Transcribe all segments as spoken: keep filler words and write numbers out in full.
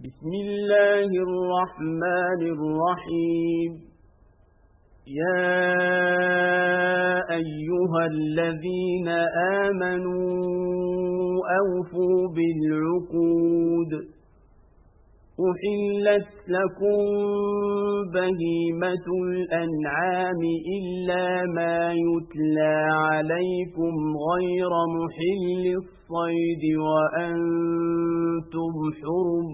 بسم الله الرحمن الرحيم يا أيها الذين آمنوا أوفوا بالعقود أحلت لكم بهيمة الأنعام إلا ما يتلى عليكم غير محل الصيد وأنتم حرم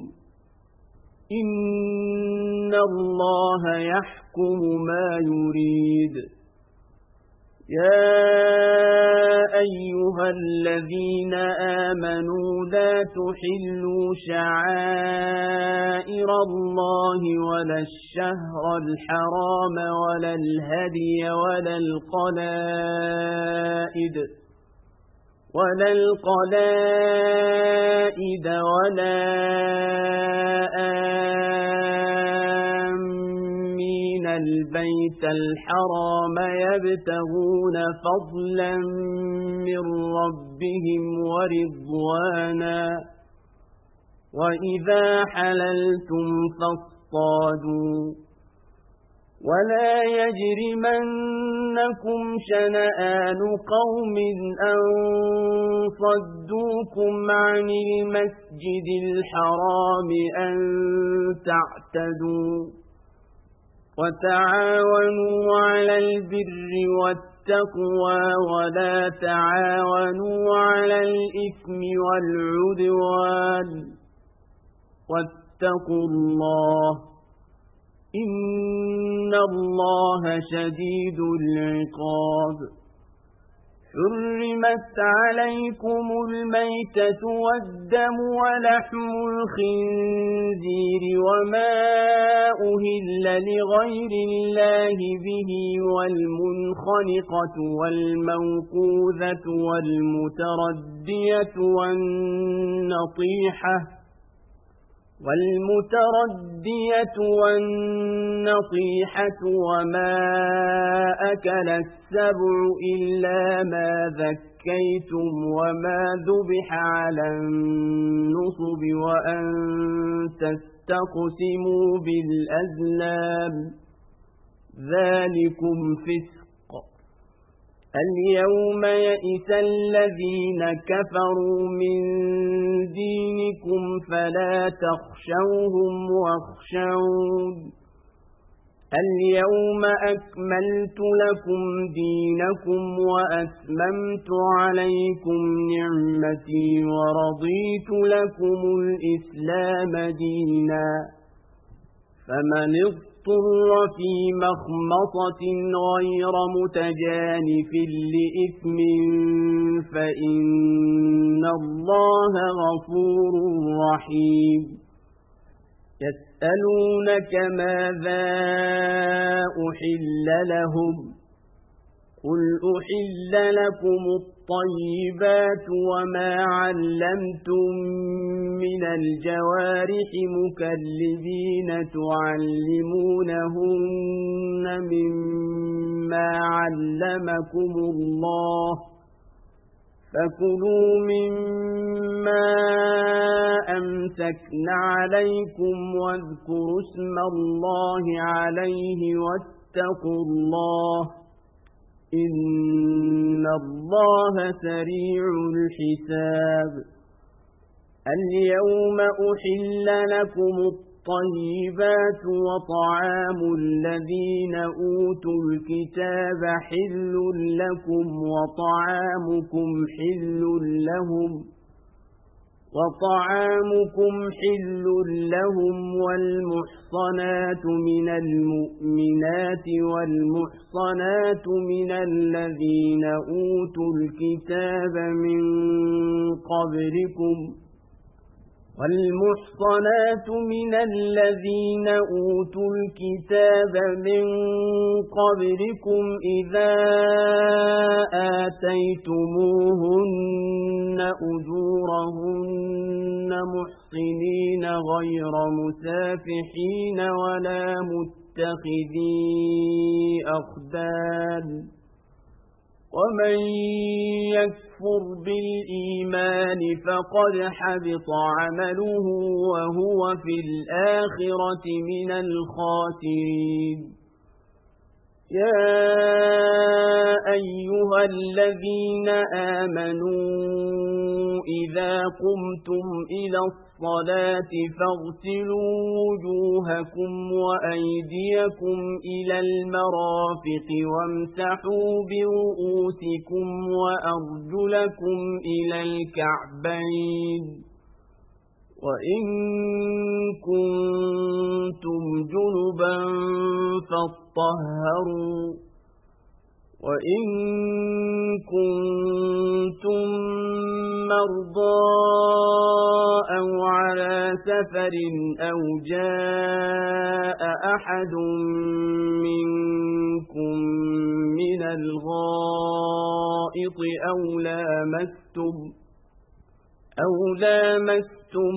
إن الله يحكم ما يريد يا أيها الذين آمنوا لا تحلوا شعائر الله ولا الشهر الحرام ولا الهدي ولا القلائد ولا القلائد ولا آمين البيت الحرام يبتغون فضلا من ربهم ورضوانا وإذا حللتم فاصطادوا ولا يجرمنكم شنآن قوم أن صدوكم عن المسجد الحرام أن تعتدوا وتعاونوا على البر والتقوى ولا تعاونوا على الإثم والعدوان واتقوا الله إن الله شديد العقاب حرمت عليكم الميتة والدم ولحم الخنزير وما أهل لغير الله به والمنخنقة والموقوذة والمتردية والنطيحة والمتردية والنطيحة وما أكل السبع إلا ما ذكيتم وما ذبح على النصب وأن تستقسموا بالأزلام ذلكم فسق اليوم يئس الذين كفروا من دينكم فلا تخشوهم واخشون اليوم أكملت لكم دينكم وأتممت عليكم نعمتي ورضيت لكم الإسلام دينا فمن اضطر في مخمصة غير متجانف لإثم فإن الله غفور رحيم يسألونك ماذا أحل لهم قل أحل لكم الطيبات وما علمتم من الجوارح مكلبين تعلمونهن مما علمكم الله فكلوا مما أمسكن عليكم واذكروا اسم الله عليه واتقوا الله إن الله سريع الحساب اليوم أحل لكم الطيبات وطعام الذين أوتوا الكتاب حل لكم وطعامكم حل لهم وطعامكم حل لهم والمحصنات من المؤمنات والمحصنات من الذين أوتوا الكتاب من قبلكم والمحصنات من الذين أوتوا الكتاب من قبلكم إذا آتيتموهن أجورهن محصنين غير مسافحين ولا متخذي أخدان ومن يكفر بالإيمان فقد حبط عمله وهو في الآخرة من الخاسرين يا أيها الذين آمنوا إذا قمتم إلى الصلاة فاغسلوا وجوهكم وأيديكم إلى المرافق وامسحوا برؤوسكم وأرجلكم إلى الكعبين وإن كنتم جنبا فاطهروا وإن كنتم مرضى أو على سفر أو جاء أحد منكم من الغائط أو لامستم أو لامستم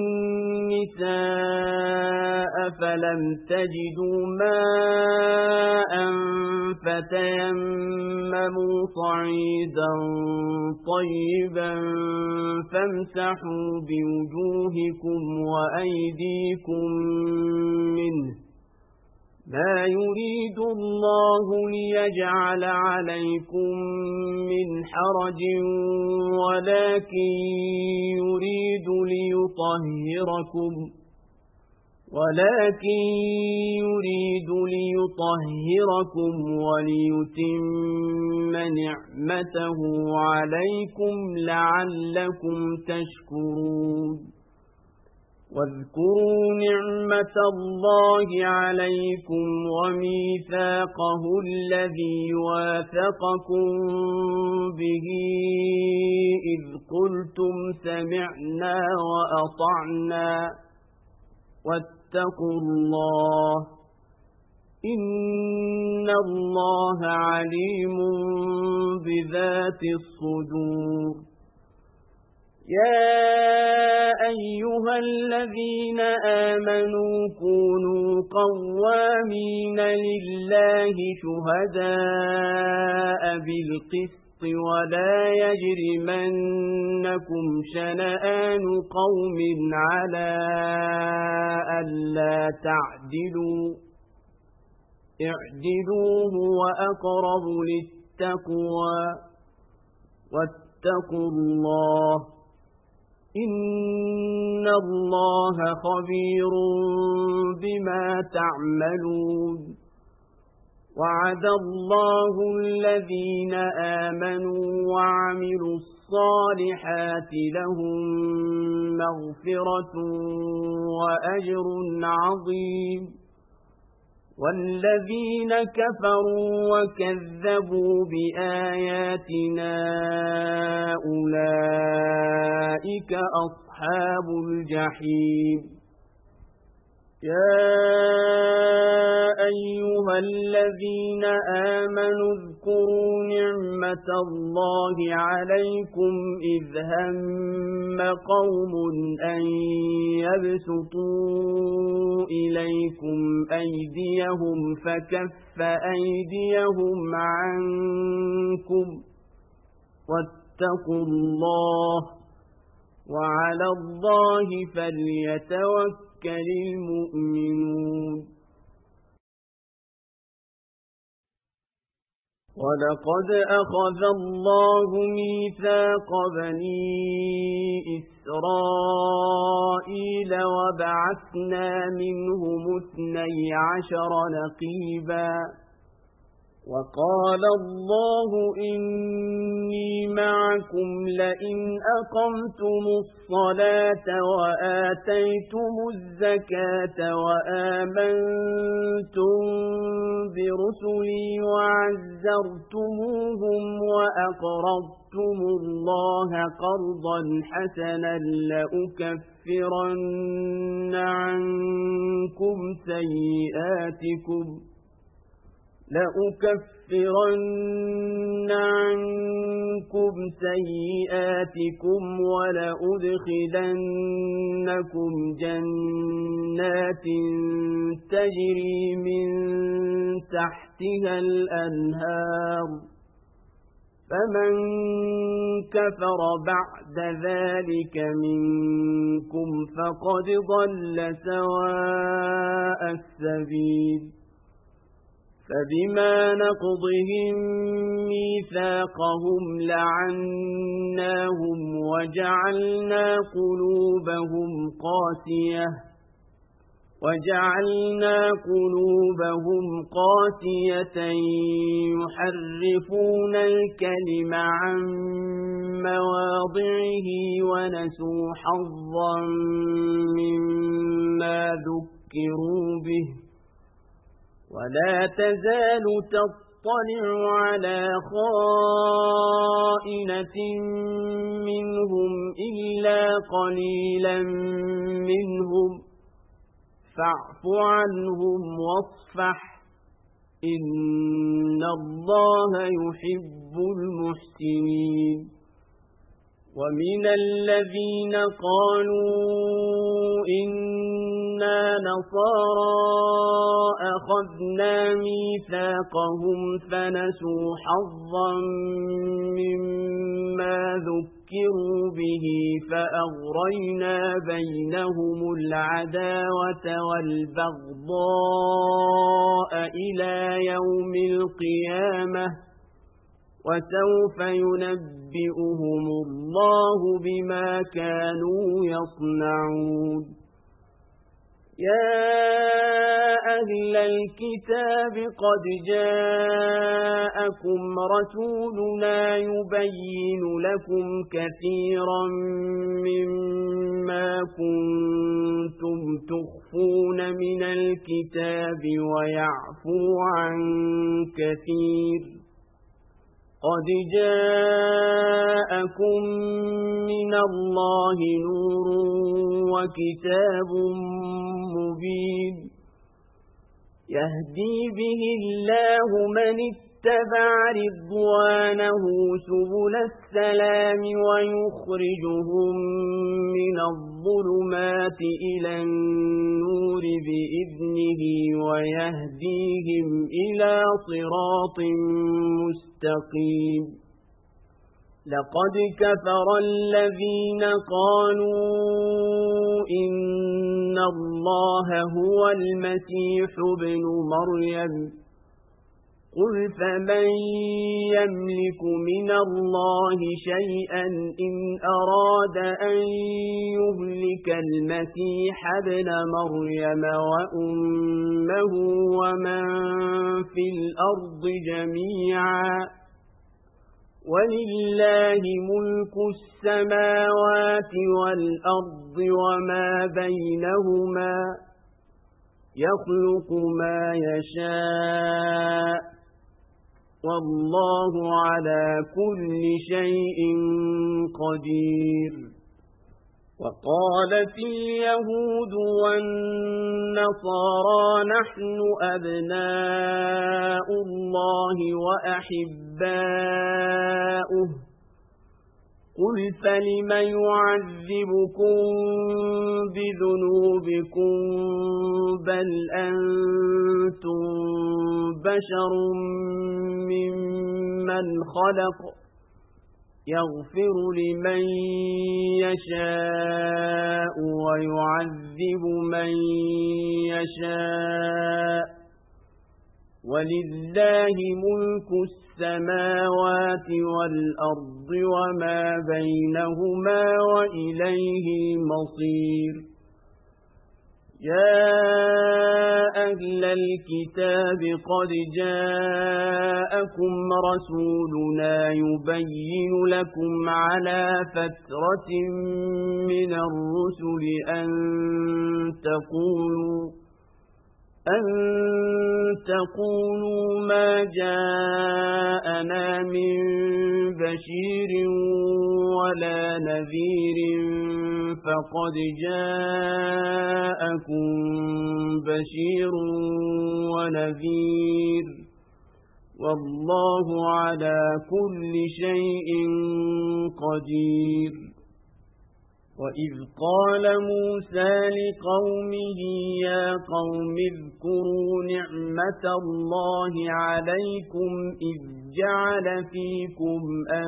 النساء فلم تجدوا ماء فتيمموا صعيدا طيبا فامسحوا بوجوهكم وأيديكم منه ما يريد الله ليجعل عليكم من حرج ولكن يريد ليطهركم ولكن يريد ليطهركم وليتم نعمته عليكم لعلكم تشكرون واذكروا نعمة الله عليكم وميثاقه الذي واثقكم به إذ قلتم سمعنا وأطعنا واتقوا الله إن الله عليم بذات الصدور يا أيها الذين آمنوا كونوا قوامين لله شهداء بالقسط ولا يجرمنكم شنآن قوم على ألا تعدلوا اعدلوا هو أقرب للتقوى واتقوا الله إن الله خبير بما تعملون وعد الله الذين آمنوا وعملوا الصالحات لهم مغفرة وأجر عظيم والذين كفروا وكذبوا بآياتنا أولئك أصحاب الجحيم يا أيها الذين آمنوا اذكروا نعمة الله عليكم إذ هم قوم أن يبسطوا إليكم أيديهم فكف أيديهم عنكم واتقوا الله وعلى الله فليتوكل المؤمنون ولقد أخذ الله ميثاق بني إسرائيل وبعثنا منهم اثني عشر نقيبا وقال الله إني معكم لئن أقمتم الصلاة وآتيتم الزكاة وآمنتم برسلي وعزرتموهم وأقرضتم الله قرضا حسنا لأكفرن عنكم سيئاتكم لأكفرن عنكم سيئاتكم ولأدخلنكم جنات تجري من تحتها الأنهار فمن كفر بعد ذلك منكم فقد ضل سواء السبيل فبما نقضهم ميثاقهم لعناهم وجعلنا قلوبهم قاسية وجعلنا قلوبهم قاسية يحرفون الكلم عن مواضعه ونسوا حظا مما ذكروا به ولا تزال تطلع على خائنة منهم إلا قليلا منهم فاعف عنهم واصفح إن الله يحب المحسنين ومن الذين قالوا إنا نصارى أخذنا ميثاقهم فنسوا حظا مما ذكروا به فأغرينا بينهم العداوة والبغضاء إلى يوم القيامة وسوف ينبئهم الله بما كانوا يصنعون يا أهل الكتاب قد جاءكم رسولنا يبين لكم كثيرا مما كنتم تخفون من الكتاب ويعفو عن كثير قد جاءكم من الله نور وكتاب مبين يهدي به الله من اتبع رضوانه سبل السلام ويخرجهم من الظلمات إلى النور بإذنه ويهديهم إلى صراط مستقيم لقد كفر الذين قالوا إن الله هو المسيح ابن مريم قل فمن يملك من الله شيئا إن أراد أن يهلك المسيح ابن مريم وأمه ومن في الأرض جميعا ولله ملك السماوات والأرض وما بينهما يخلق ما يشاء والله على كل شيء قدير وقالت اليهود والنصارى نحن أبناء الله وأحباؤه قل فلم يعذبكم بذنوبكم بل أنتم بشر ممن خلق يغفر لمن يشاء ويعذب من يشاء ولله ملك السماوات والأرض وما بينهما وإليه المصير يا أهل الكتاب قد جاءكم رسولنا يبين لكم على فترة من الرسل أن تقولوا أن تقولوا ما جاءنا من بشير ولا نذير فقد جاءكم بشير ونذير والله على كل شيء قدير وَإِذْ قَالَ مُوسَى لِقَوْمِهِ يَا قَوْمِ اذْكُرُوا نِعْمَةَ اللَّهِ عَلَيْكُمْ إِذْ جَعَلَ فِيكُمْ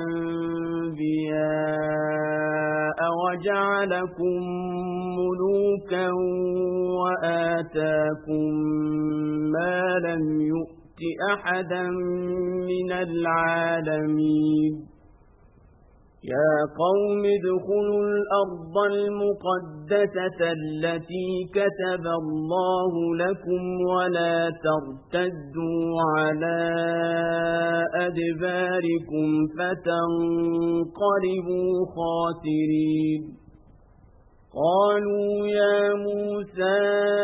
أَنْبِيَاءَ وَجَعَلَكُمْ مُلُوكًا وَآتَاكُمْ مَا لَمْ يُؤْتِ أَحَدًا مِنَ الْعَالَمِينَ يا قوم ادخلوا الأرض المقدسة التي كتب الله لكم ولا ترتدوا على أدباركم فتنقلبوا خاسرين قالوا يا موسى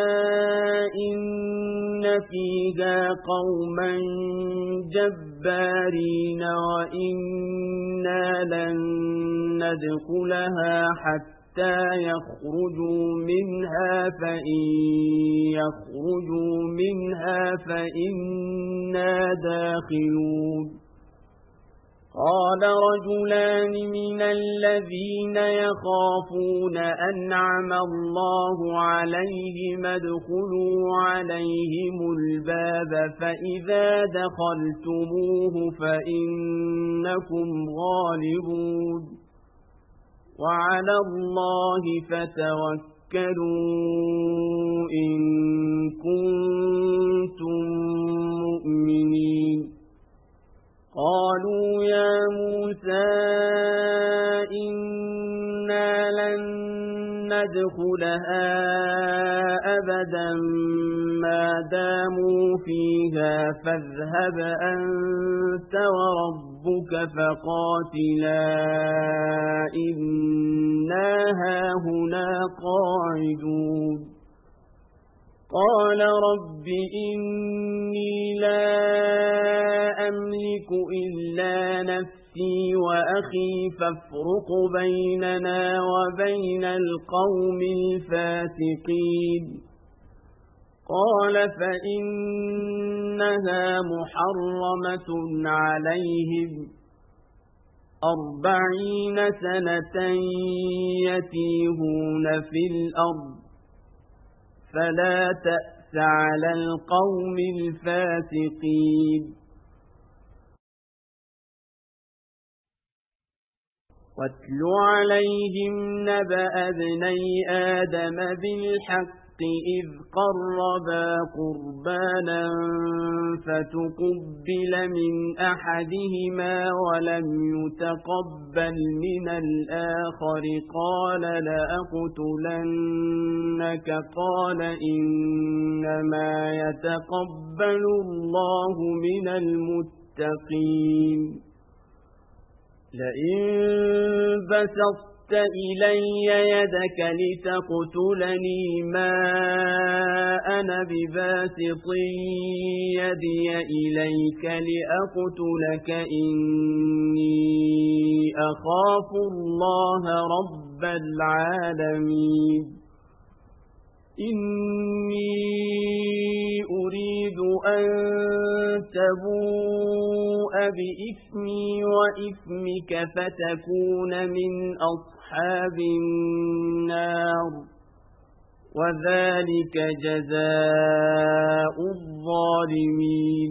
إن فيها قوما جبارين وإنا لن ندخلها حتى يخرجوا منها فإن يخرجوا منها فإنا داخلون قال رجلان من الذين يخافون أنعم الله عليهم ادخلوا عليهم الباب فإذا دخلتموه فإنكم غالبون وعلى الله فتوكلوا إن كنتم مؤمنين قالوا يا موسى إنا لن ندخلها أبدا ما داموا فيها فاذهب أنت وربك فقاتلا إنا هاهنا قاعدون قال رب إني لا أملك إلا نفسي وأخي فافرق بيننا وبين القوم الفاسقين قال فإنها محرمة عليهم أربعين سنة يتيهون في الأرض فلا تأس على القوم الفاسقين واتل عليهم نبأ ابني آدم بالحق إذ قربا قربانا فتقبل من أحدهما ولم يتقبل من الآخر قال لأقتلنك قال إنما يتقبل الله من المتقين لئن بسطت إلي يدك لتقتلني ما أنا بباسط يدي إليك لأقتلك إني أخاف الله رب العالمين إني أريد أن تبوء بإثمي وإثمك فتكون من أصحاب النار وذلك جزاء الظالمين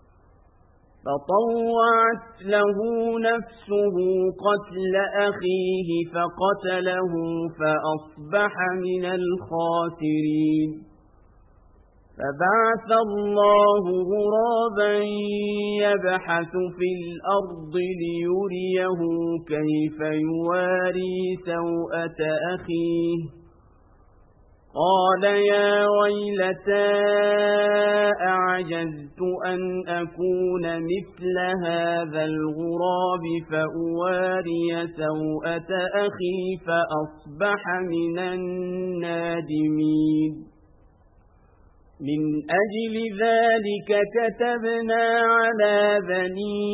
فطوعت له نفسه قتل أخيه فقتله فأصبح من الخاسرين فبعث الله غرابا يبحث في الأرض ليريه كيف يواري سوءة أخيه قال يا ويلتى أعجزت أن أكون مثل هذا الغراب فأواري سوءة أخي فأصبح من النادمين من أجل ذلك كتبنا على بني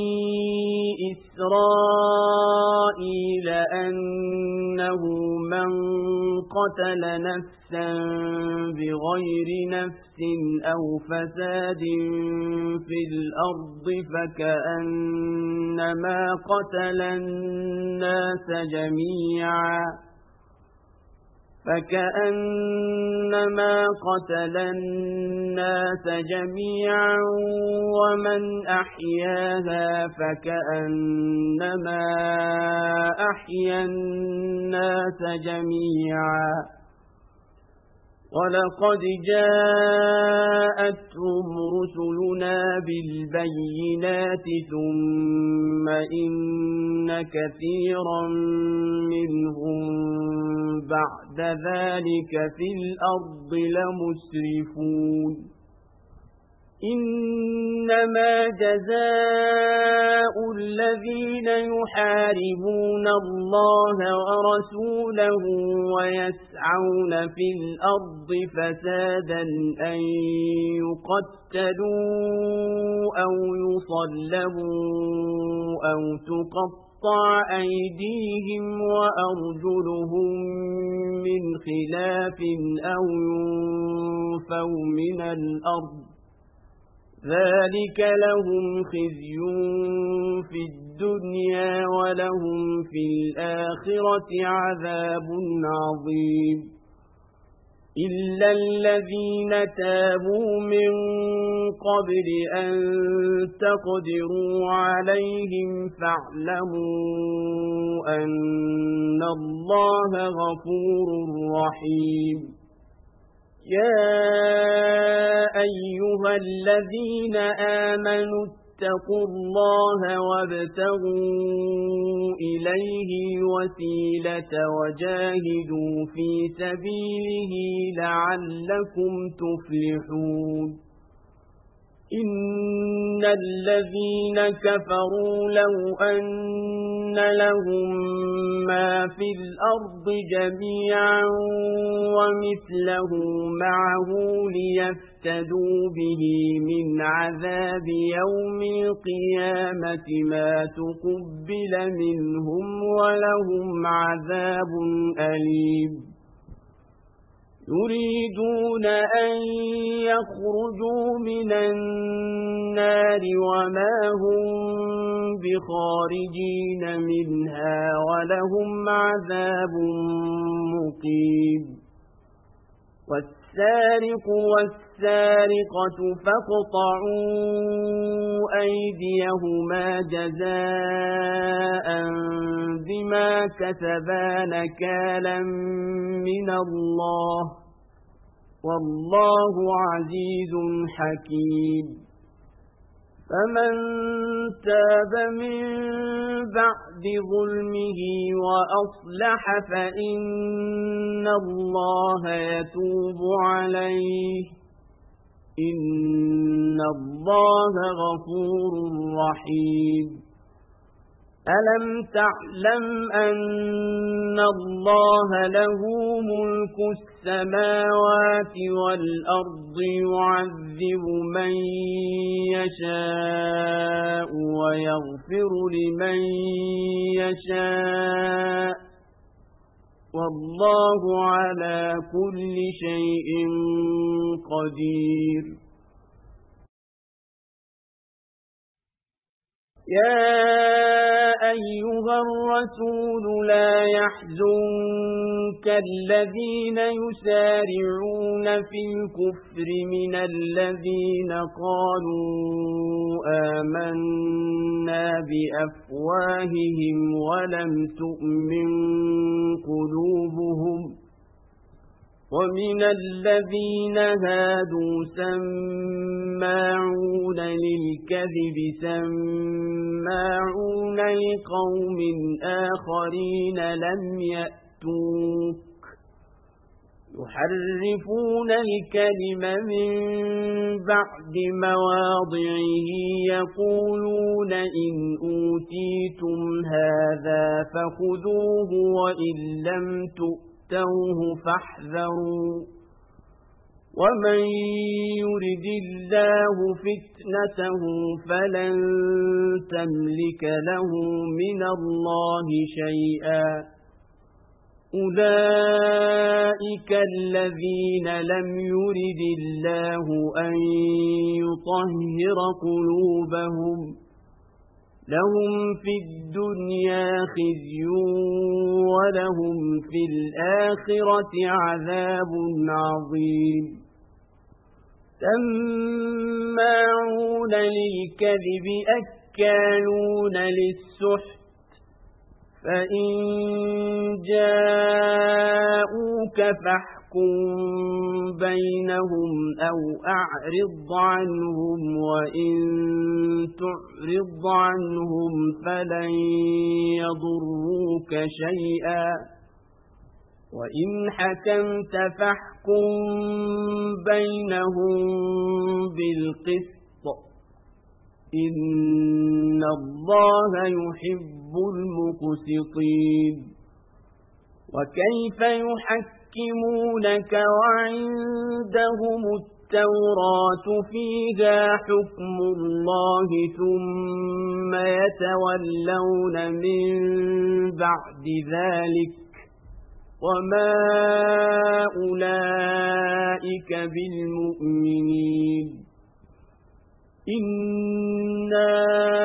إسرائيل أنه من قتل نفسا بغير نفس أو فساد في الأرض فكأنما قتل الناس جميعا فكأنما قتل الناس جميعا ومن أحياها فكأنما أحيا الناس جميعا ولقد جاءتهم رسلنا بالبينات ثم إن كثيرا منهم بعد ذلك في الأرض لمسرفون إنما جزاء الذين يحاربون الله ورسوله ويسعون في الأرض فسادا أن يقتلوا أو يصلبوا أو تقطع أيديهم وأرجلهم من خلاف أو ينفوا من الأرض ذلك لهم خزي في الدنيا ولهم في الآخرة عذاب عظيم إلا الذين تابوا من قبل أن تقدروا عليهم فاعلموا أن الله غفور رحيم يا أيها الذين آمنوا اتقوا الله وابتغوا إليه الوسيلة وجاهدوا في سبيله لعلكم تفلحون إن الذين كفروا لو أن لهم ما في الأرض جميعا ومثله معه ليفتدوا به من عذاب يوم القيامة ما تقبل منهم ولهم عذاب أليم يريدون أن يخرجوا من النار وما هم بخارجين منها ولهم عذاب مقيم والسارق والسارقة فاقطعوا أيديهما جزاء بما كسبا نكالا من الله والله عزيز حكيم فمن تاب من بعد ظلمه وأصلح فإن الله يتوب عليه إن الله غفور رحيم ألم تعلم أن الله له ملك السماوات والأرض يعذب من يشاء ويغفر لمن يشاء والله على كل شيء قدير يا أيها الرسول لا يحزنك الذين يسارعون في الكفر من الذين قالوا آمنا بأفواههم ولم تؤمن قلوبهم ومن الذين هادوا سماعون للكذب سماعون لقوم آخرين لم يأتوك يحرفون الكلم من بعد مواضعه يقولون إن أوتيتم هذا فخذوه وإن لم تؤتوه فاحذروا ومن يرد الله فتنته فلن تملك له من الله شيئا أولئك الذين لم يرد الله أن يطهر قلوبهم لهم في الدنيا خزي ولهم في الآخرة عذاب عظيم سماعون للكذب أكالون للسحت فإن جاءوك فاحكم بينهم أو أعرض عنهم وإن تعرض عنهم فلن يضروك شيئا وإن حكمت فاحكم بينهم بالقسط إن الله يحب المقسطين وكيف يحكمونك وعندهم التوراة فيها حكم الله ثم يتولون من بعد ذلك وما أولئك بالمؤمنين إنا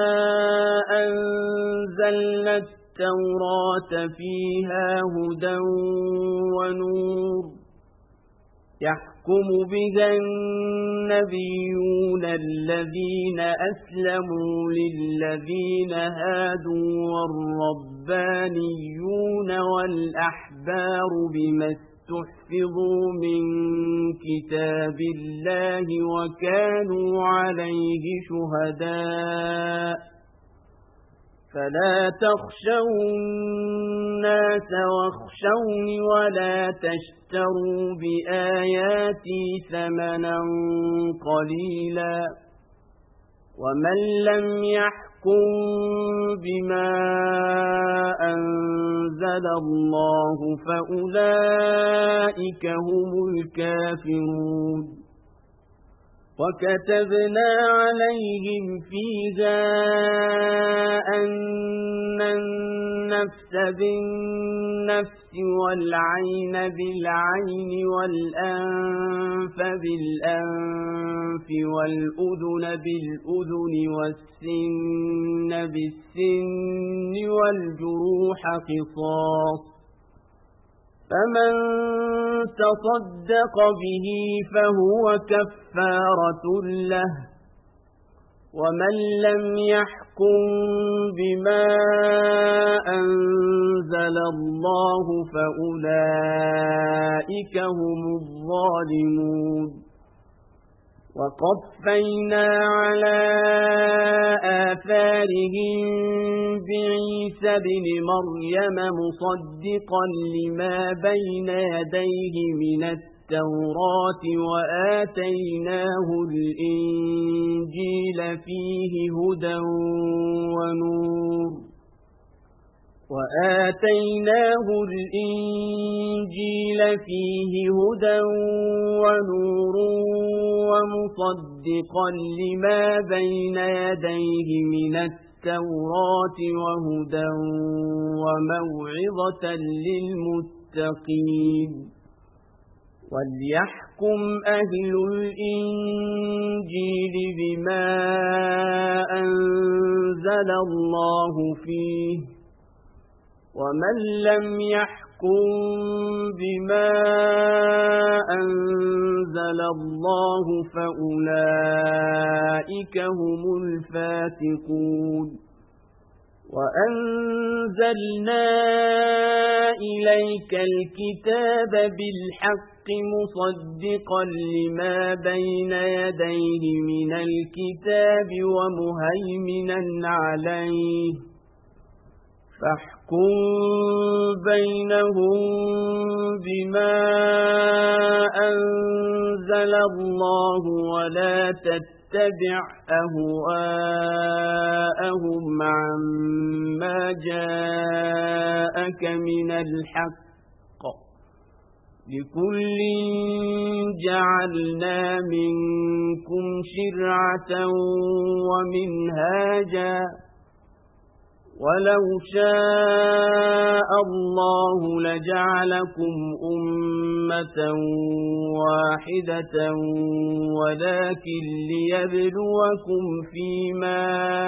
أنزلنا التوراة فيها هدى ونور يحكم بها النبيون الذين أسلموا للذين هادوا والربانيون والأحبار بما استحفظوا من كتاب الله وكانوا عليه شهداء فلا تخشوا الناس واخشوني ولا تشتروا بآياتي ثمنا قليلا ومن لم يحكم بما أنزل الله فأولئك هم الكافرون وكتبنا عليهم فيها أن النفس بالنفس والعين بالعين والأنف بالأنف والأذن بالأذن والسن بالسن والجروح قصاص فمن تصدق به فهو كفارة له ومن لم يحكم بما أنزل الله فأولئك هم الظالمون وقفينا على آثارهم بعيسى بن مريم مصدقا لما بين يديه من التوراة وآتيناه الإنجيل فيه هدى ونور وآتيناه الإنجيل فيه هدى ونور ومصدقا لما بين يديه من التوراة وهدى وموعظة للمتقين وليحكم أهل الإنجيل بما أنزل الله فيه ومن لم يحكم بما أنزل الله فأولئك هم الفاسقون وأنزلنا إليك الكتاب بالحق مصدقا لما بين يديه من الكتاب ومهيمنا عليه فاحكم بينهم بما أنزل الله ولا تتبع أهواءهم عما جاءك من الحق لكل جعلنا منكم شرعة ومنهاجا ولو شاء الله لجعلكم أمة واحدة ولكن ليبلوكم فيما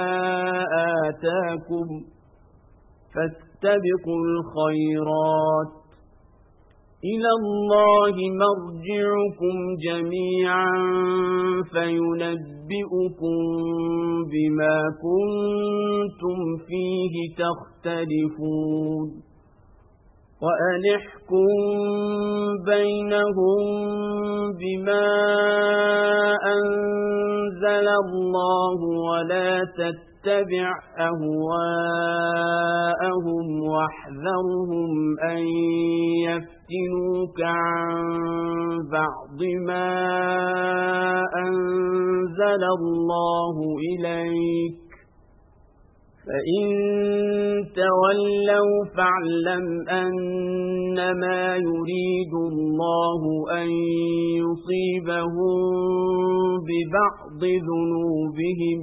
آتاكم فاستبقوا الخيرات إلى الله مرجعكم جميعا فينبئكم بما كنتم فيه تختلفون وأن احكم بينهم بما أنزل الله ولا تتبع أهواءهم واحذرهم أن يفتنوك عن بعض ما أنزل الله إليك فإن تولوا فاعلم أنما يريد الله أن يصيبهم ببعض ذنوبهم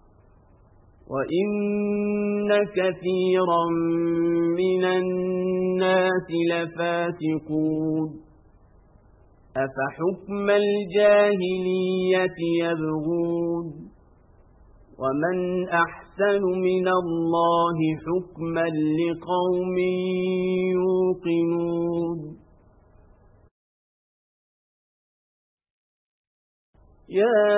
وإن كثيرا من الناس لفاسقون أفحكم الجاهلية يبغون ومن أحسن من الله حكما لقوم يوقنون يا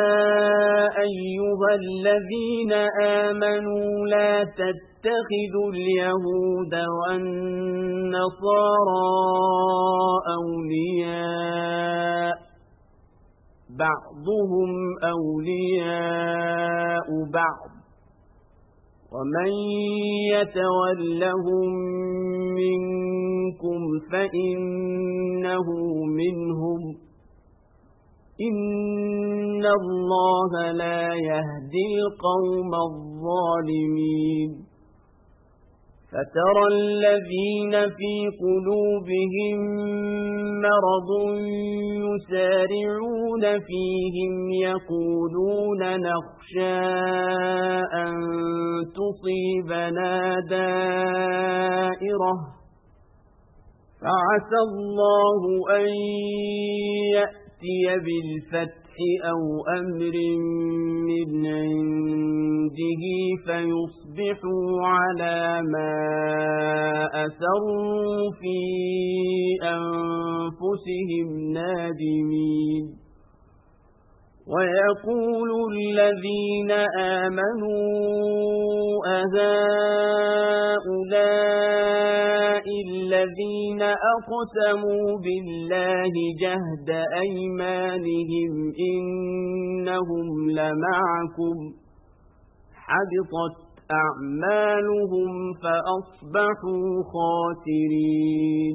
أيها الذين آمنوا لا تتخذوا اليهود والنصارى أولياء بعضهم أولياء بعض ومن يتولهم منكم فإنه منهم إن الله لا يهدي القوم الظالمين فترى الذين في قلوبهم مرض يسارعون فيهم يقولون نخشى أن تصيبنا دائرة فعسى الله أن يأتي بالفتح أو أمر من عنده فيصبحوا على ما أسروا في أنفسهم نادمين ويقول الذين آمنوا أهؤلاء الذين أقسموا بالله جهد أيمانهم إنهم لمعكم حبطت أعمالهم فأصبحوا خاسرين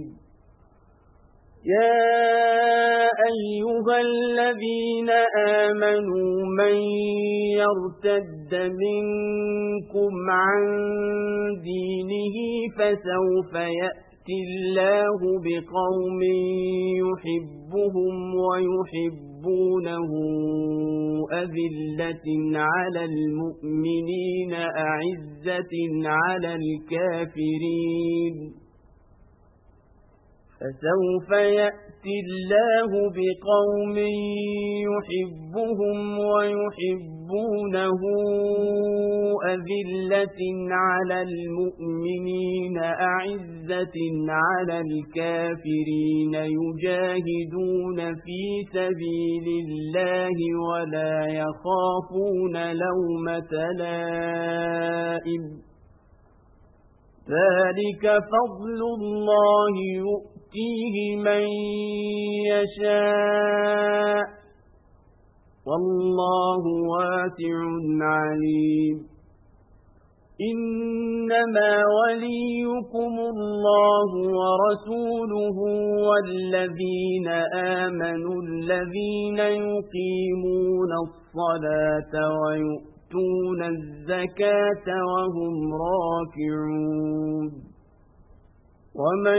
يا أيها الذين آمنوا من يرتد منكم عن دينه فسوف يأتي الله بقوم يحبهم ويحبونه أذلة على المؤمنين أعزة على الكافرين فسوف يأتي الله بقوم يحبهم ويحبونه أذلة على المؤمنين أعزة على الكافرين يجاهدون في سبيل الله ولا يخافون لومة لائم ذلك فضل الله يؤتيه من يشاء والله واسع عليم إنما وليكم الله ورسوله والذين آمنوا الذين يقيمون الصلاة ويؤتون الزكاة وهم راكعون ومن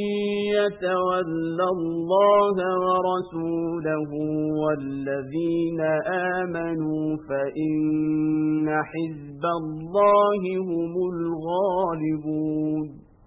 يتول الله ورسوله والذين آمنوا فإن حزب الله هم الغالبون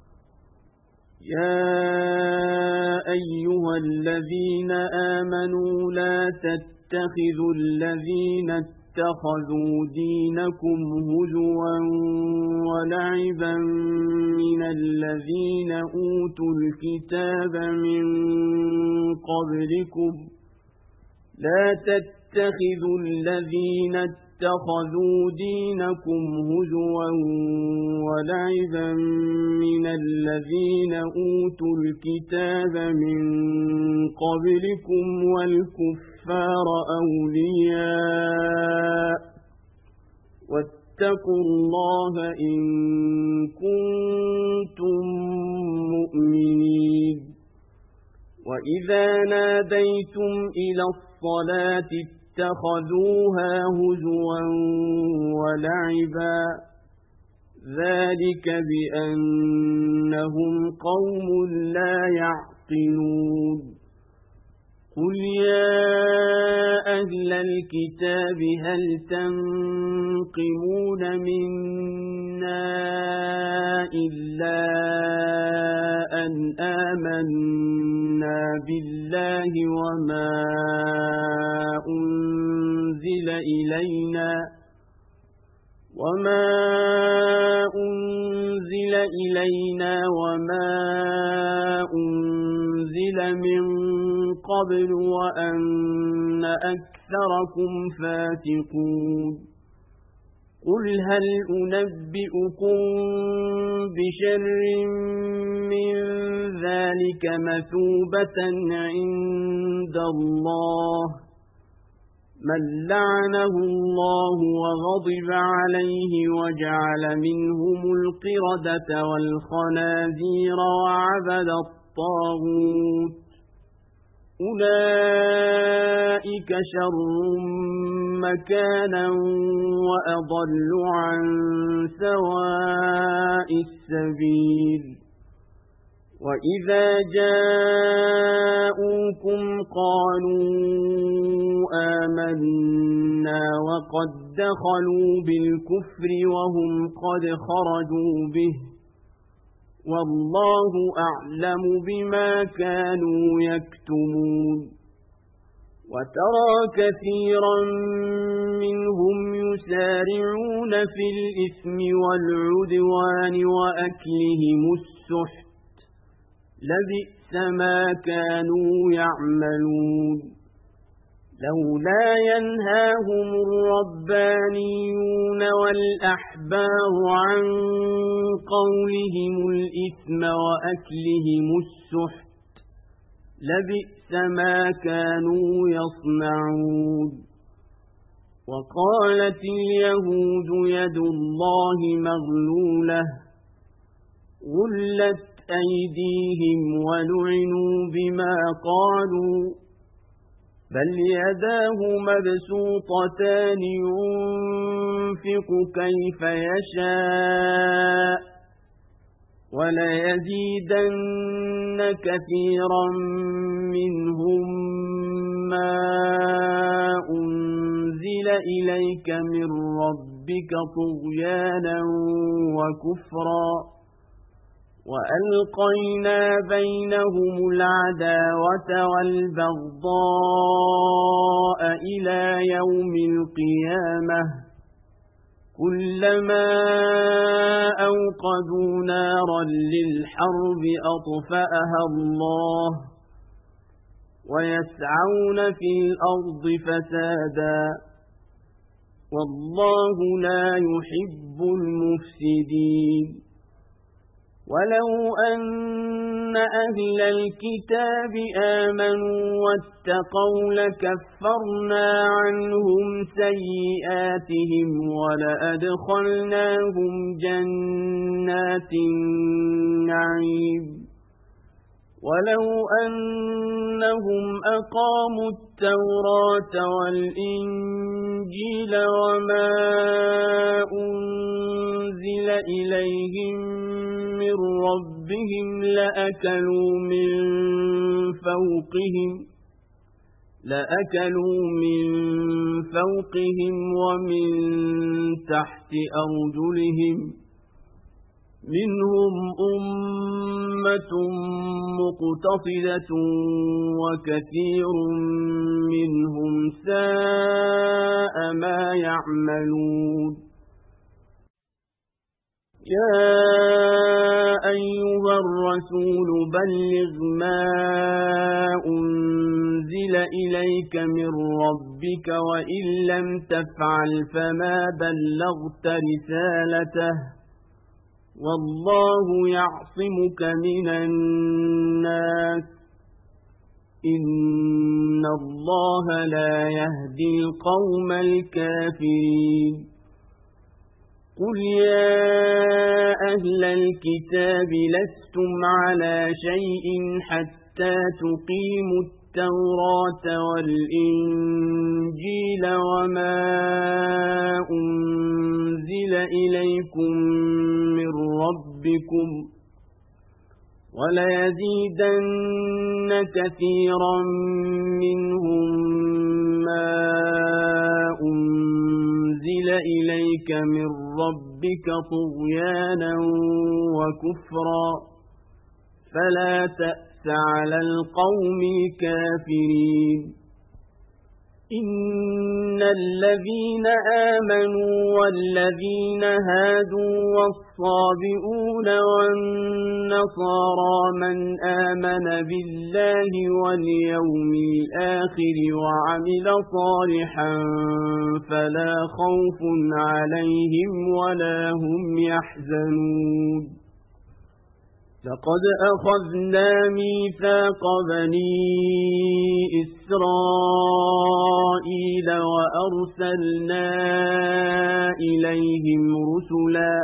يا أيها الذين آمنوا لا تتخذوا الذين اتخذوا دينكم هزوا ولعبا من الذين أوتوا الكتاب من قبلكم لا تتخذوا الذين اتخذوا دينكم هزوا ولعبا من الذين أوتوا الكتاب من قبلكم والكفار أولياء واتقوا الله إن كنتم مؤمنين وإذا ناديتم إلى الصلاة اتخذوها هزوا ولعبا ذلك بأنهم قوم لا يعقلون قل يا أهل الكتاب هل تنقمون منا إلا أن آمنا بالله وما أنزل إلينا وما أنزل إلينا وما أنزل من قبل وأن أكثركم فاسقون قل هل أنبئكم بشر من ذلك مثوبة عند الله من لعنه الله وغضب عليه وجعل منهم القردة والخنازير وعبد الطاغوت أولئك شر مكانا وأضل عن سواء السبيل وإذا جاءوكم قالوا آمنا وقد دخلوا بالكفر وهم قد خرجوا به والله أعلم بما كانوا يكتمون وترى كثيرا منهم يسارعون في الإثم والعدوان وأكلهم السحت لبئس ما كانوا يعملون لولا ينهاهم الربانيون والأحبار عن قولهم الإثم وأكلهم السحت لبئس ما كانوا يصنعون وقالت اليهود يد الله مغلولة غلت أيديهم ولعنوا بما قالوا بل يداه مبسوطتان ينفق كيف يشاء وليزيدن كثيرا منهم ما أنزل إليك من ربك طغيانا وكفرا وألقينا بينهم العداوة والبغضاء إلى يوم القيامة كلما أوقدوا نارا للحرب أطفأها الله ويسعون في الأرض فسادا والله لا يحب المفسدين ولو أن أهل الكتاب آمنوا واتقوا لكفرنا عنهم سيئاتهم ولأدخلناهم جنات النعيم ولو أنهم أقاموا التوراة والإنجيل وما أنزل إليهم من ربهم لأكلوا من فوقهم لأكلوا من فوقهم ومن تحت أرجلهم منهم أمة مقتصدة وكثير منهم ساء ما يعملون يا أيها الرسول بلغ ما أنزل إليك من ربك وإن لم تفعل فما بلغت رسالته والله يعصمك من الناس إن الله لا يهدي القوم الكافرين قل يا أهل الكتاب لستم على شيء حتى تقيموا التوراة والإنجيل وما أنزل إليكم من ربكم وليزيدن كثيرا منهم ما أنزل إليك من ربك طغيانا وكفرا فلا تأس على القوم الكافرين إن الذين آمنوا والذين هادوا والصابئون والنصارى من آمن بالله واليوم الآخر وعمل صالحا فلا خوف عليهم ولا هم يحزنون لقد أخذنا ميثاق بني إسرائيل وأرسلنا إليهم رسلا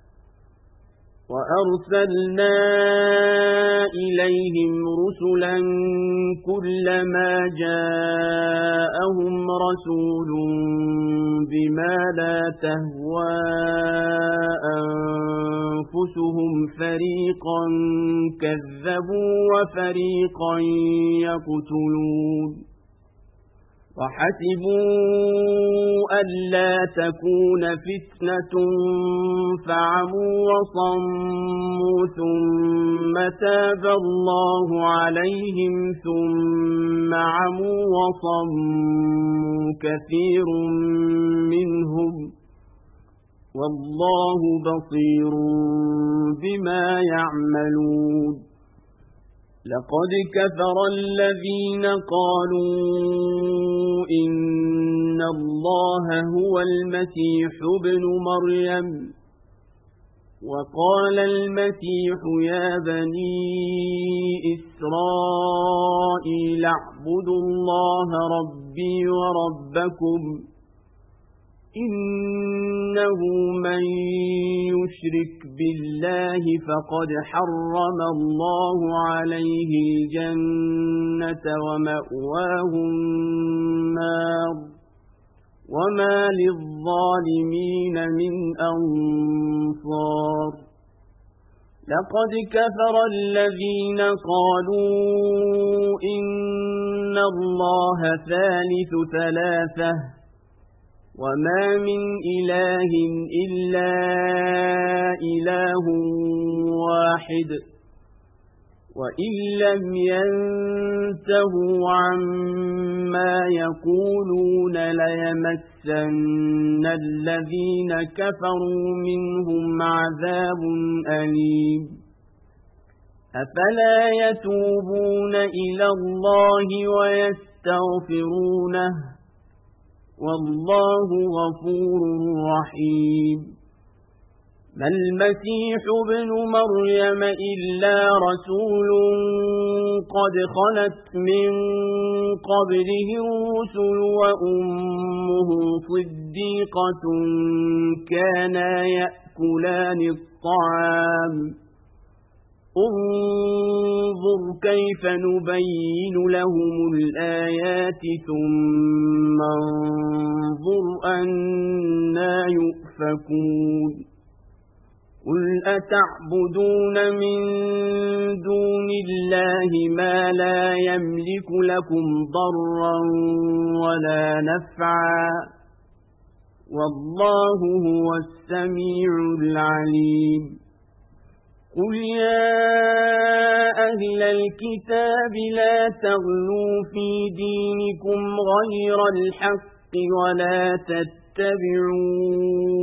وأرسلنا إليهم رسلا كلما جاءهم رسول بما لا تهوى أنفسهم فريقا كذبوا وفريقا يقتلون وحسبوا ألا تكون فتنة فعموا وصموا ثم تاب الله عليهم ثم عموا وصموا كثير منهم والله بصير بما يعملون لقد كفر الذين قالوا إن الله هو المسيح ابن مريم وقال المسيح يا بني إسرائيل اعبدوا الله ربي وربكم إنه من يشرك بالله فقد حرم الله عليه الجنة ومأواه النار وما للظالمين من أنصار لقد كفر الذين قالوا إن الله ثالث ثلاثة وما من إله إلا إله واحد وإن لم ينتهوا عما يقولون ليمسن الذين كفروا منهم عذاب أليم أفلا يتوبون إلى الله ويستغفرونه والله غفور رحيم ما المسيح ابن مريم إلا رسول قد خلت من قبله الرسل وأمه صديقة كانا يأكلان الطعام انظر كيف نبين لهم الآيات ثم انظر أنى يؤفكون قل أتعبدون من دون الله ما لا يملك لكم ضرا ولا نفعا والله هو السميع العليم قل يا أهل الكتاب لا تغلوا في دينكم غير الحق ولا تتبعوا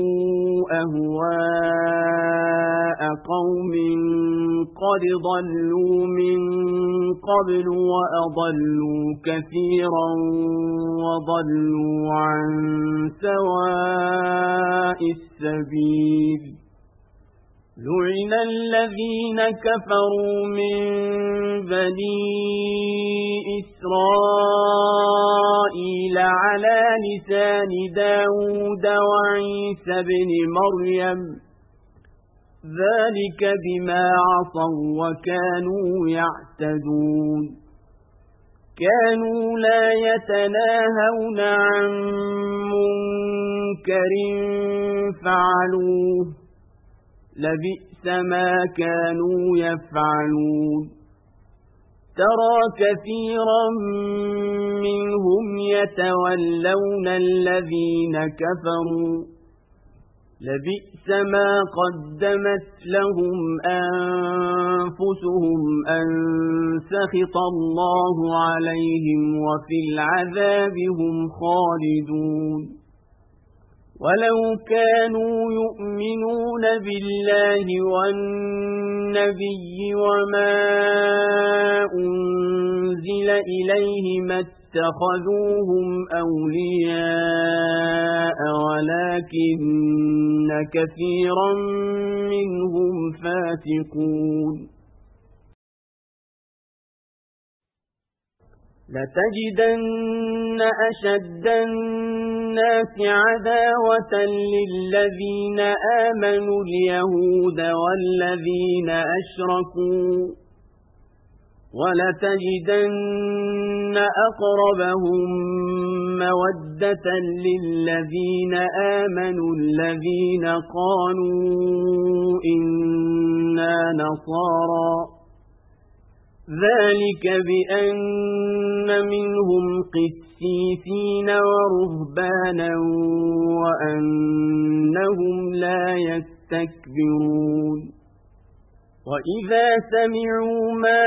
أهواء قوم قد ضلوا من قبل وأضلوا كثيرا وضلوا عن سواء السبيل لعن الذين كفروا من بني إسرائيل على لسان داود وعيسى بن مريم ذلك بما عصوا وكانوا يعتدون كانوا لا يتناهون عن منكر فعلوه لبئس ما كانوا يفعلون ترى كثيرا منهم يتولون الذين كفروا لبئس ما قدمت لهم أنفسهم أن سخط الله عليهم وفي العذاب هم خالدون ولو كانوا يؤمنون بالله والنبي وما أنزل إليه ما اتخذوهم أولياء ولكن كثيرا منهم فاسقون لتجدن أشد الناس عداوة للذين آمنوا اليهود والذين أشركوا ولتجدن أقربهم مودة للذين آمنوا الذين قالوا إنا نصارى ذلك بأن منهم قسيسين ورهبانا وأنهم لا يستكبرون وإذا سمعوا ما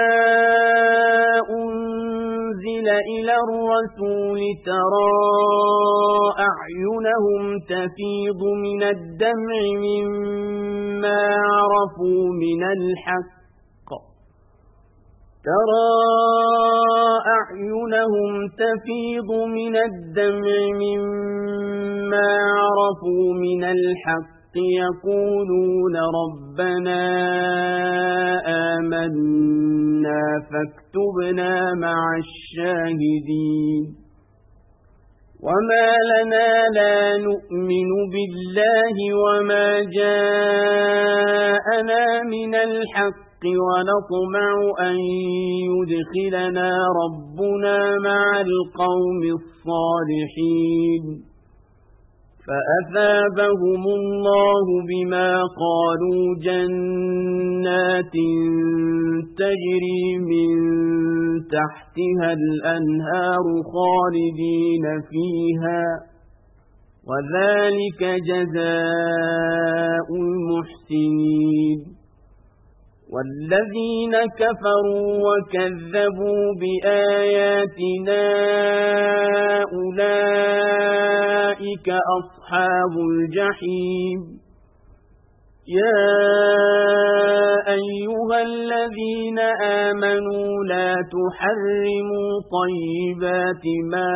أنزل إلى الرسول ترى أعينهم تفيض من الدمع مما عرفوا من الحق ترى أعينهم تفيض من الدمع مما عرفوا من الحق يقولون ربنا آمنا فاكتبنا مع الشاهدين وما لنا لا نؤمن بالله وما جاءنا من الحق ونطمع أن يدخلنا ربنا مع القوم الصالحين فأثابهم الله بما قالوا جنات تجري من تحتها الأنهار خالدين فيها وذلك جزاء المحسنين والذين كفروا وكذبوا بآياتنا أولئك أصحاب الجحيم يا أيها الذين آمنوا لا تحرموا طيبات ما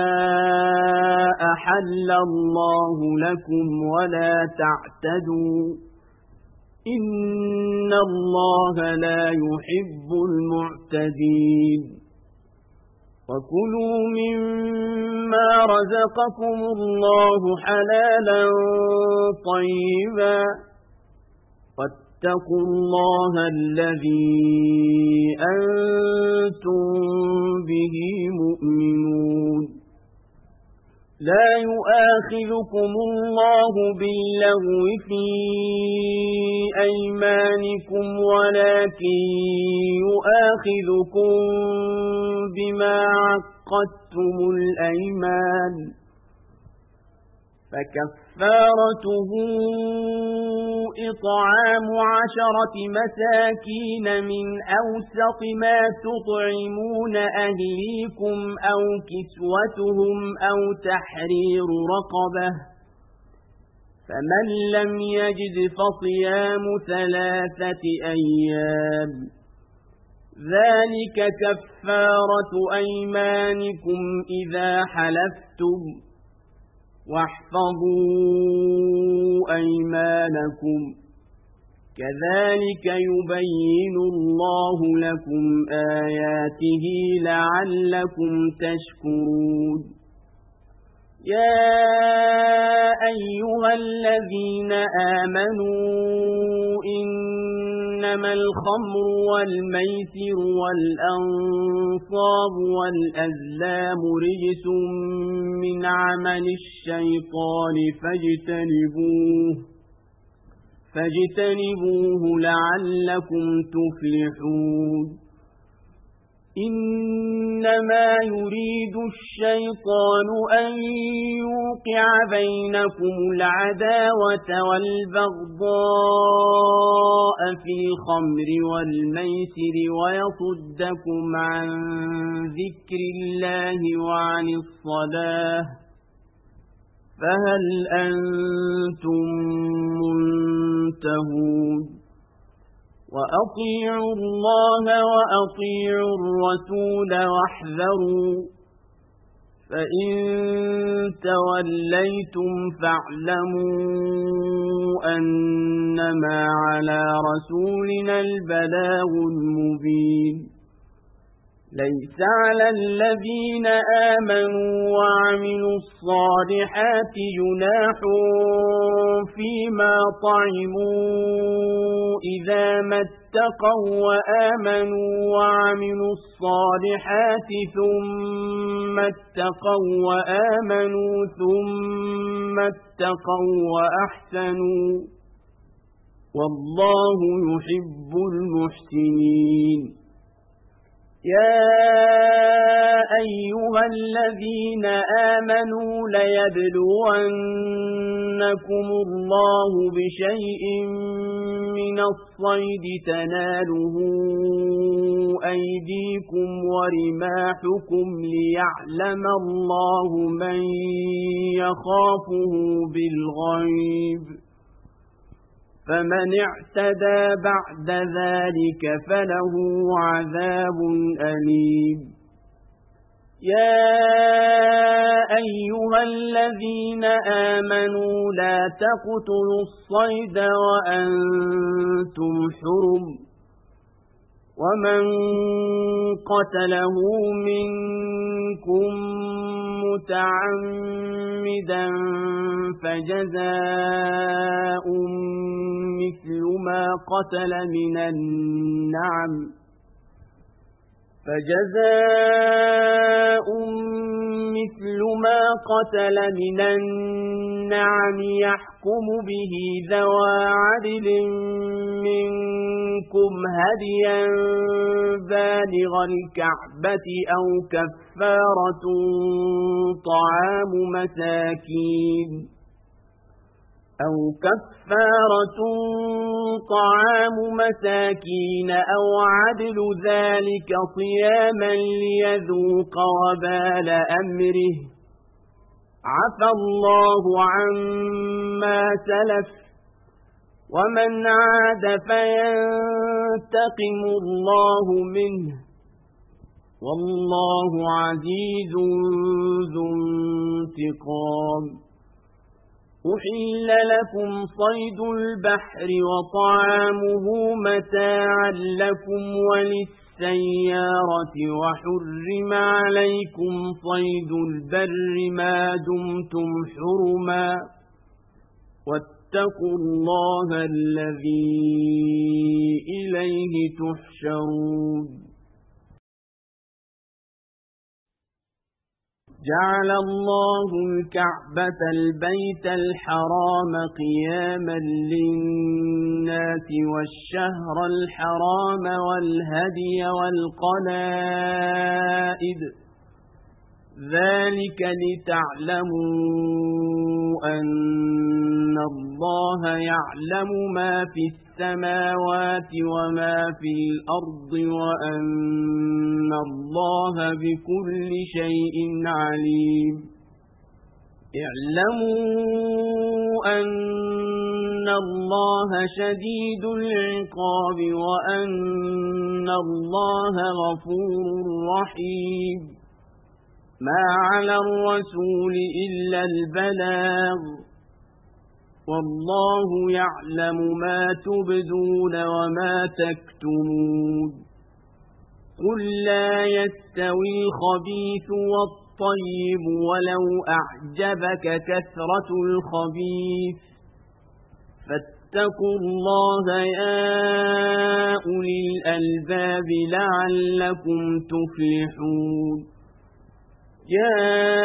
أحل الله لكم ولا تعتدوا إن الله لا يحب المعتدين وكلوا مما رزقكم الله حلالا طيبا واتقوا الله الذي أنتم به مؤمنون لا يؤاخذكم الله باللغو في أيمانكم ولكن يؤاخذكم بما عقدتم الأيمان فكفارته إطعام عشرة مساكين من أوسط ما تطعمون أهليكم أو كسوتهم أو تحرير رقبة فمن لم يجد فصيام ثلاثة أيام ذلك كفارة أيمانكم إذا حلفتم واحفظوا أيمانكم كذلك يبين الله لكم آياته لعلكم تشكرون يا أيها الذين آمنوا إنما الخمر والميسر والأنصاب والأزلام رجس من عمل الشيطان فاجتنبوه فاجتنبوه لعلكم تفلحون إنما يريد الشيطان أن يوقع بينكم العداوة والبغضاء في الخمر والميسر ويصدكم عن ذكر الله وعن الصلاة فهل أنتم منتهون وأطيعوا الله وأطيعوا الرسول واحذروا فإن توليتم فاعلموا أنما على رسولنا البلاغ المبين ليس على الذين آمنوا وعملوا الصالحات جناح فيما طعموا إذا ما اتقوا وآمنوا وعملوا الصالحات ثم اتقوا وآمنوا ثم اتقوا وأحسنوا والله يحب المحسنين يا أيها الذين آمنوا ليبلونكم الله بشيء من الصيد تناله أيديكم ورماحكم ليعلم الله من يخافه بالغيب فمن اعتدى بعد ذلك فله عذاب أليم يا أيها الذين آمنوا لا تقتلوا الصيد وأنتم حرم ومن قتله منكم متعمدا فجزاء مثل ما قتل من النعم فجزاء مثل ما قتل من النعم يحكم به ذوى عدل منكم هديا بالغ الكعبة أو كفارة طعام مساكين أو كفارة طعام مساكين أو عدل ذلك صياما ليذوق وبال أمره عفى الله عما سلف ومن عاد فينتقم الله منه والله عزيز ذو انتقام أحل لكم صيد البحر وطعامه متاعا لكم وللسيارة وحرم عليكم صيد البر ما دمتم حرما واتقوا الله الذي إليه تحشرون. جعل الله الكعبة البيت الحرام قياما للناس والشهر الحرام والهدي والقلائد ذلك لتعلموا أن الله يعلم ما في السماوات وما في الأرض وأن الله بكل شيء عليم. اعلموا أن الله شديد العقاب وأن الله غفور رحيم. ما على الرسول إلا البلاغ والله يعلم ما تبدون وما تكتمون. قل لا يستوي الخبيث والطيب ولو أعجبك كثرة الخبيث فاتقوا الله يا أولي الألباب لعلكم تفلحون. يا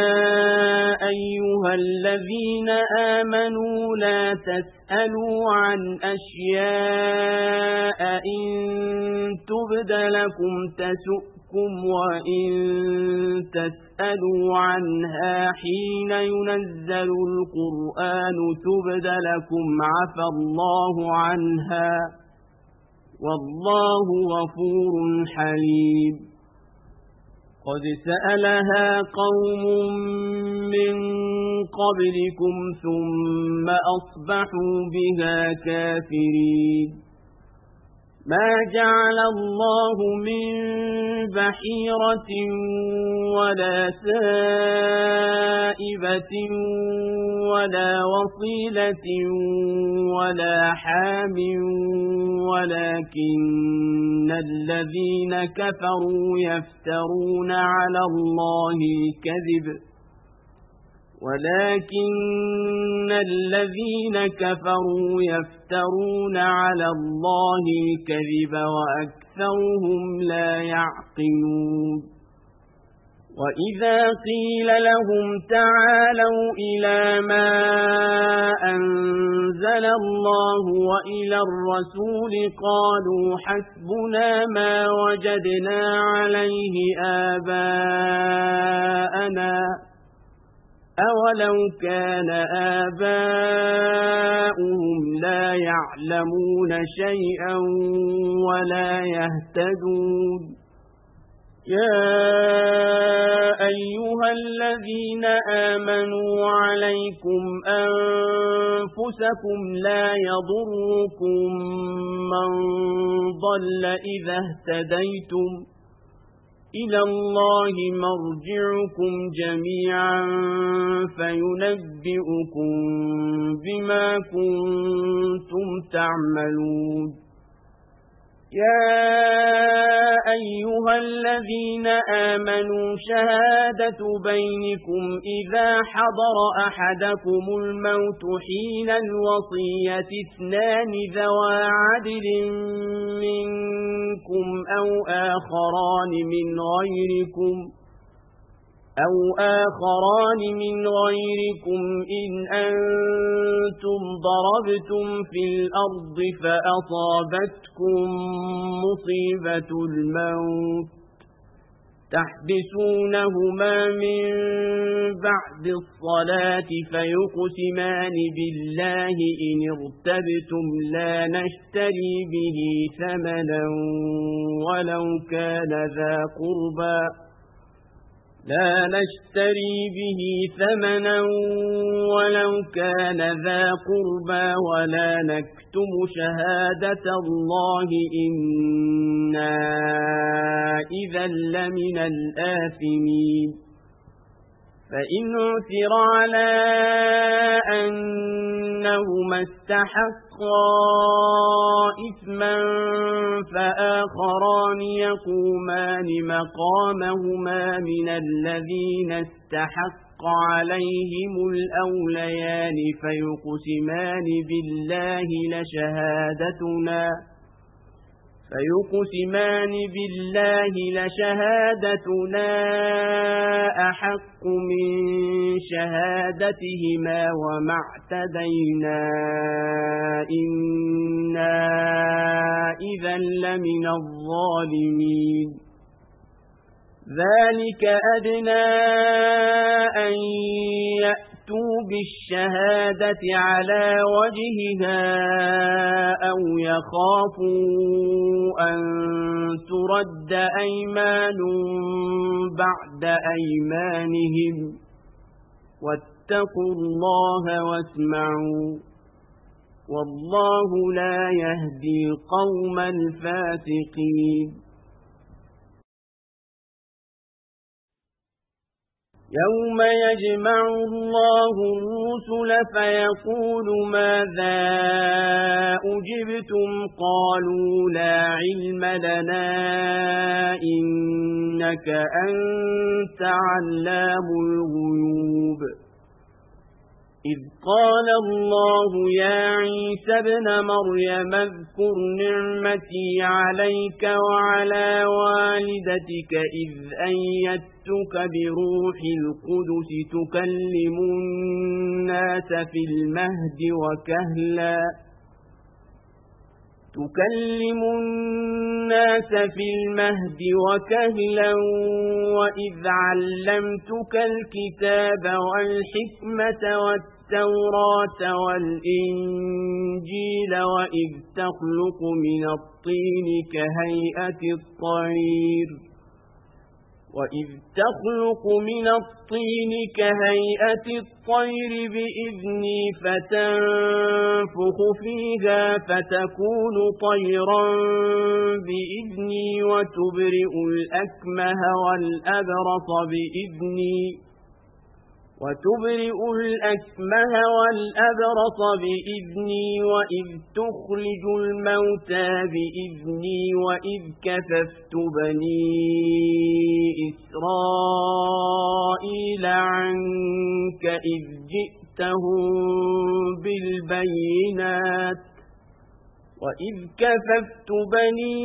أيها الذين آمنوا لا تسألوا عن أشياء إن تبد لكم تسؤكم وإن تسألوا عنها حين ينزل القرآن تبد لكم عفى الله عنها والله غفور حليم. قد سألها قوم من قبلكم ثم أصبحوا بها كافرين. ما جعل الله من بحيرة ولا سائبة ولا وصيلة ولا حام ولكن الذين كفروا يفترون على الله الكذب ولكن الذين كفروا يفترون على الله الكذب وأكثرهم لا يعقلون. وإذا قيل لهم تعالوا إلى ما أنزل الله وإلى الرسول قالوا حسبنا ما وجدنا عليه آباءنا أولو كان آباؤهم لا يعلمون شيئا ولا يهتدون. يا أيها الذين آمنوا عليكم أنفسكم لا يضركم من ضل إذا اهتديتم إلى الله مرجعكم جميعا فينبئكم بما كنتم تعملون. يا أيها الذين آمنوا شهادة بينكم إذا حضر أحدكم الموت حين الوصية اثنان ذوى عدل منكم أو آخران من غيركم أو آخران من غيركم إن أنتم ضربتم في الأرض فأصابتكم مصيبة الموت تحبسونهما من بعد الصلاة فيقسمان بالله إن ارتبتم لا نشتري به ثمنا ولو كان ذا قربى لا نشتري به ثمنا ولو كان ذا قربى ولا نكتم شهادة الله إنا إذا لمن الآثمين. فإن عثر على أنهما استحقا إثما فآخران يقومان مقامهما من الذين استحق عليهم الأوليان فيقسمان بالله لشهادتنا فيقسمان بالله لشهادتنا أحق من شهادتهما وما اعتدينا إنا إذا لمن الظالمين ذلك أدنى أن يأتوا بالشهادة على وجهها أو يخافوا أن ترد أيمان بعد أيمانهم واتقوا الله واسمعوا والله لا يهدي القوم الفاسقين يوم يجمع الله الرسل فيقول ماذا أجبتم قالوا لا علم لنا إنك أنت علام الغيوب إذ قال الله يا عيسى ابن مريم اذكر نعمتي عليك وعلى والدتك إذ أيدتك بروح القدس تكلم الناس في المهد وكهلا تكلم الناس في المهد وكهلا وإذ علمتك الكتاب والحكمة والتوراة والإنجيل وإذ تخلق من الطين كهيئة الطير وإذ تخلق من الطين كهيئة الطير بإذني فتنفخ فيها فتكون طيرا بإذني وتبرئ الأكمه والأبرص بإذني وتبرئ الأكمه والأبرص بإذني وإذ تخرج الموتى بإذني وإذ كففت بني إسرائيل عنك إذ جئتهم بالبينات وإذ كففت بني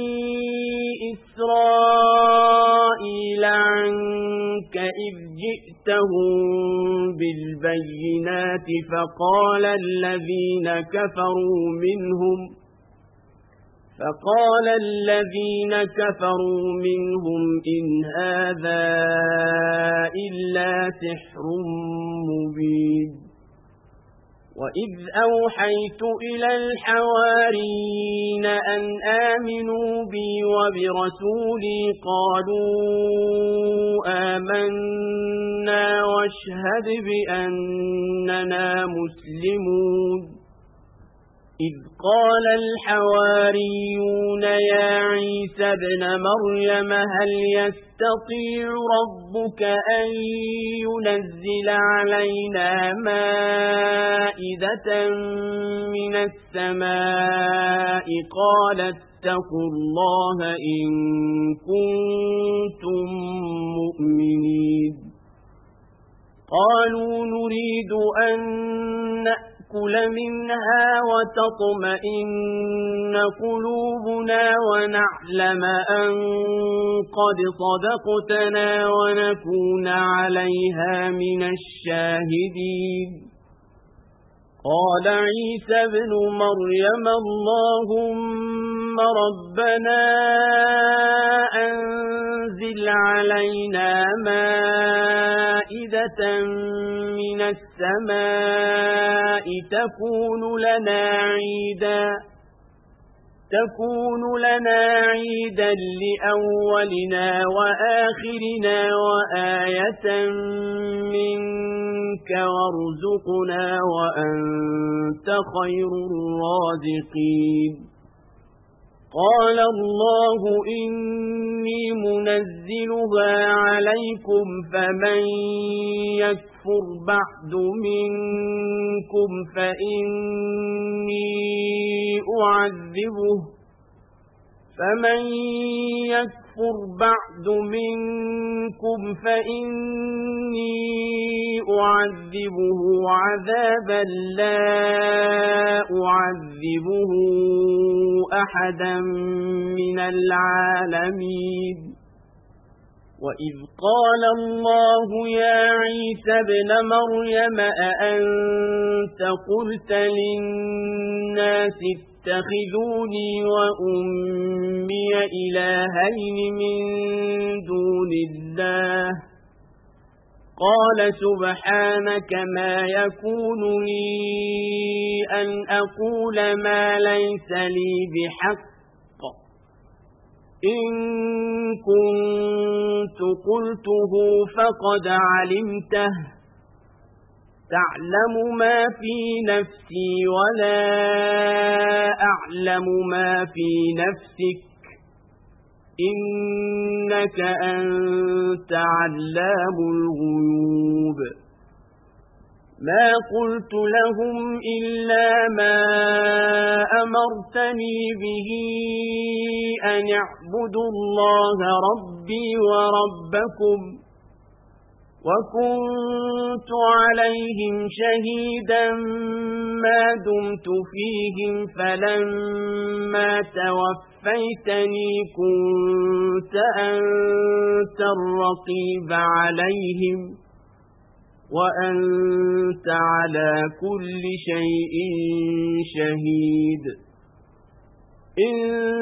إسرائيل عنك إذ جئتهم بالبينات فقال الذين كفروا منهم فقال الذين كفروا منهم إن هذا إلا سحر مبين وإذ أوحيت إلى الحواريين أن آمنوا بي وبرسولي قالوا آمنا واشهد بأننا مسلمون إذ قال الحواريون يا عيسى ابن مريم هل يستطيع ربك أن ينزل علينا مائدة من السماء قال اتقوا الله إن كنتم مؤمنين قالوا نريد أن نأكل منها وتطمئن قلوبنا ونعلم أن قد صدقتنا ونكون عليها من الشاهدين قال عيسى ابن مريم اللهم ربنا أنزل علينا مائدة من السماء تكون لنا عيدا تكون لنا عيدا لأولنا وآخرنا وآية منك وارزقنا وأنت خير الرازقين قال الله إني منزلها عليكم فمن يكفر بعد منكم فإني أعذبه فمن يكفر بعد منكم فإني أعذبه عذابا لا أعذبه أحدا من العالمين وإذ قال الله يا عيسى ابن مريم أأنت قلت للناس اتخذوني وأمي إلهين من دون الله قال سبحانك ما يكون لي أن أقول ما ليس لي بحق إن كنت قلته فقد علمته تعلم ما في نفسي ولا أعلم ما في نفسك إنك أنت علام الغيوب ما قلت لهم إلا ما أمرتني به أن اعبدوا الله ربي وربكم وكنت عليهم شهيدا ما دمت فيهم فلما توفيتني كنت أنت الرقيب عليهم وأنت على كل شيء شهيد إن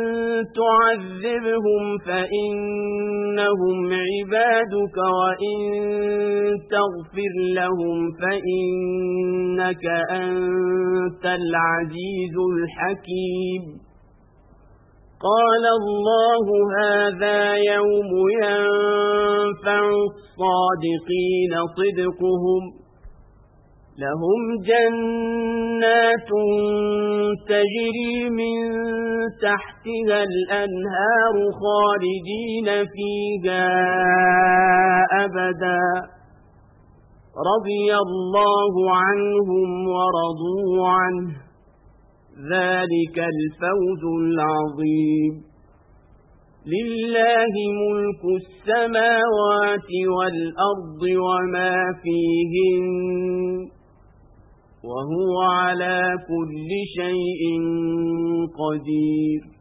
تعذبهم فإنهم عبادك وإن تغفر لهم فإنك أنت العزيز الحكيم قال الله هذا يوم ينفع الصادقين صدقهم لهم جنات تجري من تحتها الأنهار خالدين فيها أبدا رضي الله عنهم ورضوا عنه ذلك الفوز العظيم لله ملك السماوات والأرض وما فيهن وهو على كل شيء قدير